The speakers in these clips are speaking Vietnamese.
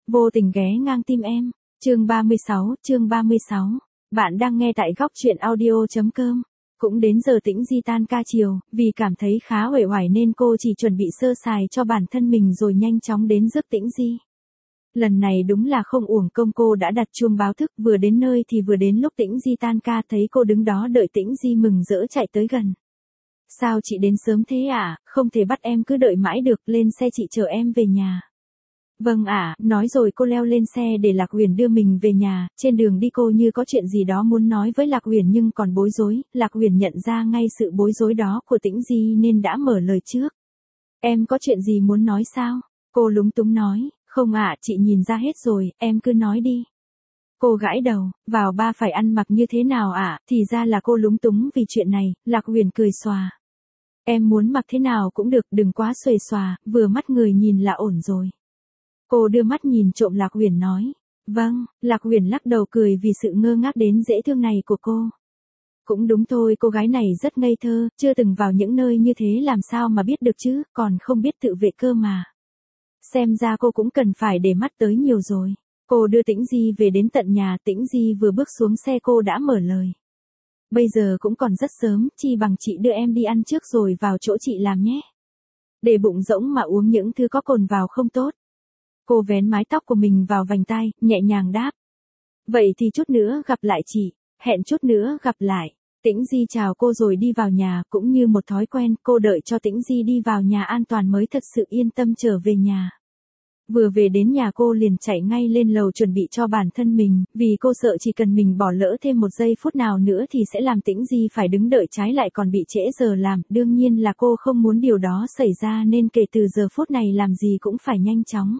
Vô tình ghé ngang tim em. Chương 36. Bạn đang nghe tại góc truyện audio.com. Cũng đến giờ Tĩnh Di tan ca chiều, vì cảm thấy khá uể oải nên cô chỉ chuẩn bị sơ sài cho bản thân mình rồi nhanh chóng đến giấc Tĩnh Di. Lần này đúng là không uổng công cô đã đặt chuông báo thức, vừa đến nơi thì vừa đến lúc Tĩnh Di tan ca, thấy cô đứng đó đợi Tĩnh Di mừng rỡ chạy tới gần. Sao chị đến sớm thế ạ? Không thể bắt em cứ đợi mãi được, lên xe chị chở em về nhà. Vâng ạ, nói rồi cô leo lên xe để Lạc Uyển đưa mình về nhà. Trên đường đi cô như có chuyện gì đó muốn nói với Lạc Uyển nhưng còn bối rối. Lạc Uyển nhận ra ngay sự bối rối đó của Tĩnh Di nên đã mở lời trước. Em có chuyện gì muốn nói sao? Cô lúng túng nói, không ạ, chị nhìn ra hết rồi, em cứ nói đi. Cô gãi đầu, vào ba phải ăn mặc như thế nào ạ? Thì ra là cô lúng túng vì chuyện này. Lạc Uyển cười xòa. Em muốn mặc thế nào cũng được, đừng quá xuề xòa, vừa mắt người nhìn là ổn rồi. Cô đưa mắt nhìn trộm Lạc Uyển nói. Vâng, Lạc Uyển lắc đầu cười vì sự ngơ ngác đến dễ thương này của cô. Cũng đúng thôi, cô gái này rất ngây thơ, chưa từng vào những nơi như thế làm sao mà biết được chứ, còn không biết tự vệ cơ mà. Xem ra cô cũng cần phải để mắt tới nhiều rồi. Cô đưa Tĩnh Di về đến tận nhà, Tĩnh Di vừa bước xuống xe cô đã mở lời. Bây giờ cũng còn rất sớm, chi bằng chị đưa em đi ăn trước rồi vào chỗ chị làm nhé. Để bụng rỗng mà uống những thứ có cồn vào không tốt. Cô vén mái tóc của mình vào vành tai, nhẹ nhàng đáp. Vậy thì chút nữa gặp lại chị, hẹn chút nữa gặp lại. Tĩnh Di chào cô rồi đi vào nhà, cũng như một thói quen, cô đợi cho Tĩnh Di đi vào nhà an toàn mới thật sự yên tâm trở về nhà. Vừa về đến nhà cô liền chạy ngay lên lầu chuẩn bị cho bản thân mình, vì cô sợ chỉ cần mình bỏ lỡ thêm một giây phút nào nữa thì sẽ làm Tĩnh Di phải đứng đợi trái lại còn bị trễ giờ làm, đương nhiên là cô không muốn điều đó xảy ra nên kể từ giờ phút này làm gì cũng phải nhanh chóng.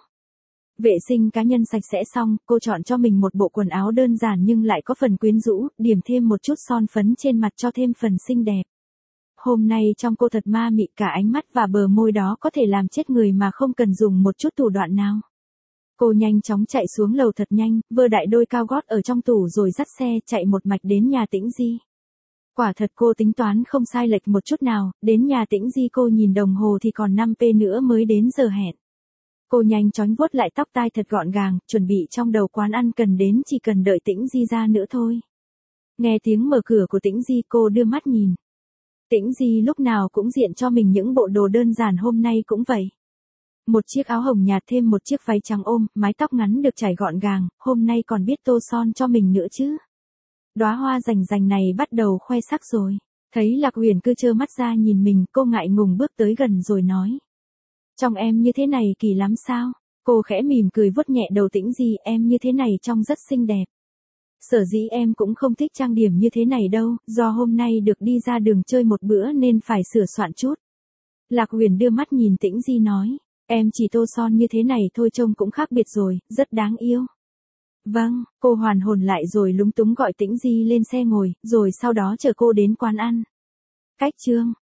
Vệ sinh cá nhân sạch sẽ xong, cô chọn cho mình một bộ quần áo đơn giản nhưng lại có phần quyến rũ, điểm thêm một chút son phấn trên mặt cho thêm phần xinh đẹp. Hôm nay trông cô thật ma mị, cả ánh mắt và bờ môi đó có thể làm chết người mà không cần dùng một chút thủ đoạn nào. Cô nhanh chóng chạy xuống lầu thật nhanh, vơ đại đôi cao gót ở trong tủ rồi dắt xe chạy một mạch đến nhà Tĩnh Di. Quả thật cô tính toán không sai lệch một chút nào, đến nhà Tĩnh Di cô nhìn đồng hồ thì còn 5 p nữa mới đến giờ hẹn. Cô nhanh chóng vuốt lại tóc tai thật gọn gàng, chuẩn bị trong đầu quán ăn cần đến chỉ cần đợi Tĩnh Di ra nữa thôi. Nghe tiếng mở cửa của Tĩnh Di cô đưa mắt nhìn. Tĩnh Di lúc nào cũng diện cho mình những bộ đồ đơn giản, hôm nay cũng vậy. Một chiếc áo hồng nhạt thêm một chiếc váy trắng ôm, mái tóc ngắn được chải gọn gàng, hôm nay còn biết tô son cho mình nữa chứ. Đóa hoa rành rành này bắt đầu khoe sắc rồi. Thấy Lạc Uyển cứ trơ mắt ra nhìn mình, cô ngại ngùng bước tới gần rồi nói. Trông em như thế này kỳ lắm sao? Cô khẽ mỉm cười vuốt nhẹ đầu Tĩnh Di, em như thế này trông rất xinh đẹp. Sở dĩ em cũng không thích trang điểm như thế này đâu, do hôm nay được đi ra đường chơi một bữa nên phải sửa soạn chút. Lạc Uyển đưa mắt nhìn Tĩnh Di nói, em chỉ tô son như thế này thôi trông cũng khác biệt rồi, rất đáng yêu. Vâng, cô hoàn hồn lại rồi lúng túng gọi Tĩnh Di lên xe ngồi, rồi sau đó chở cô đến quán ăn. Cách chương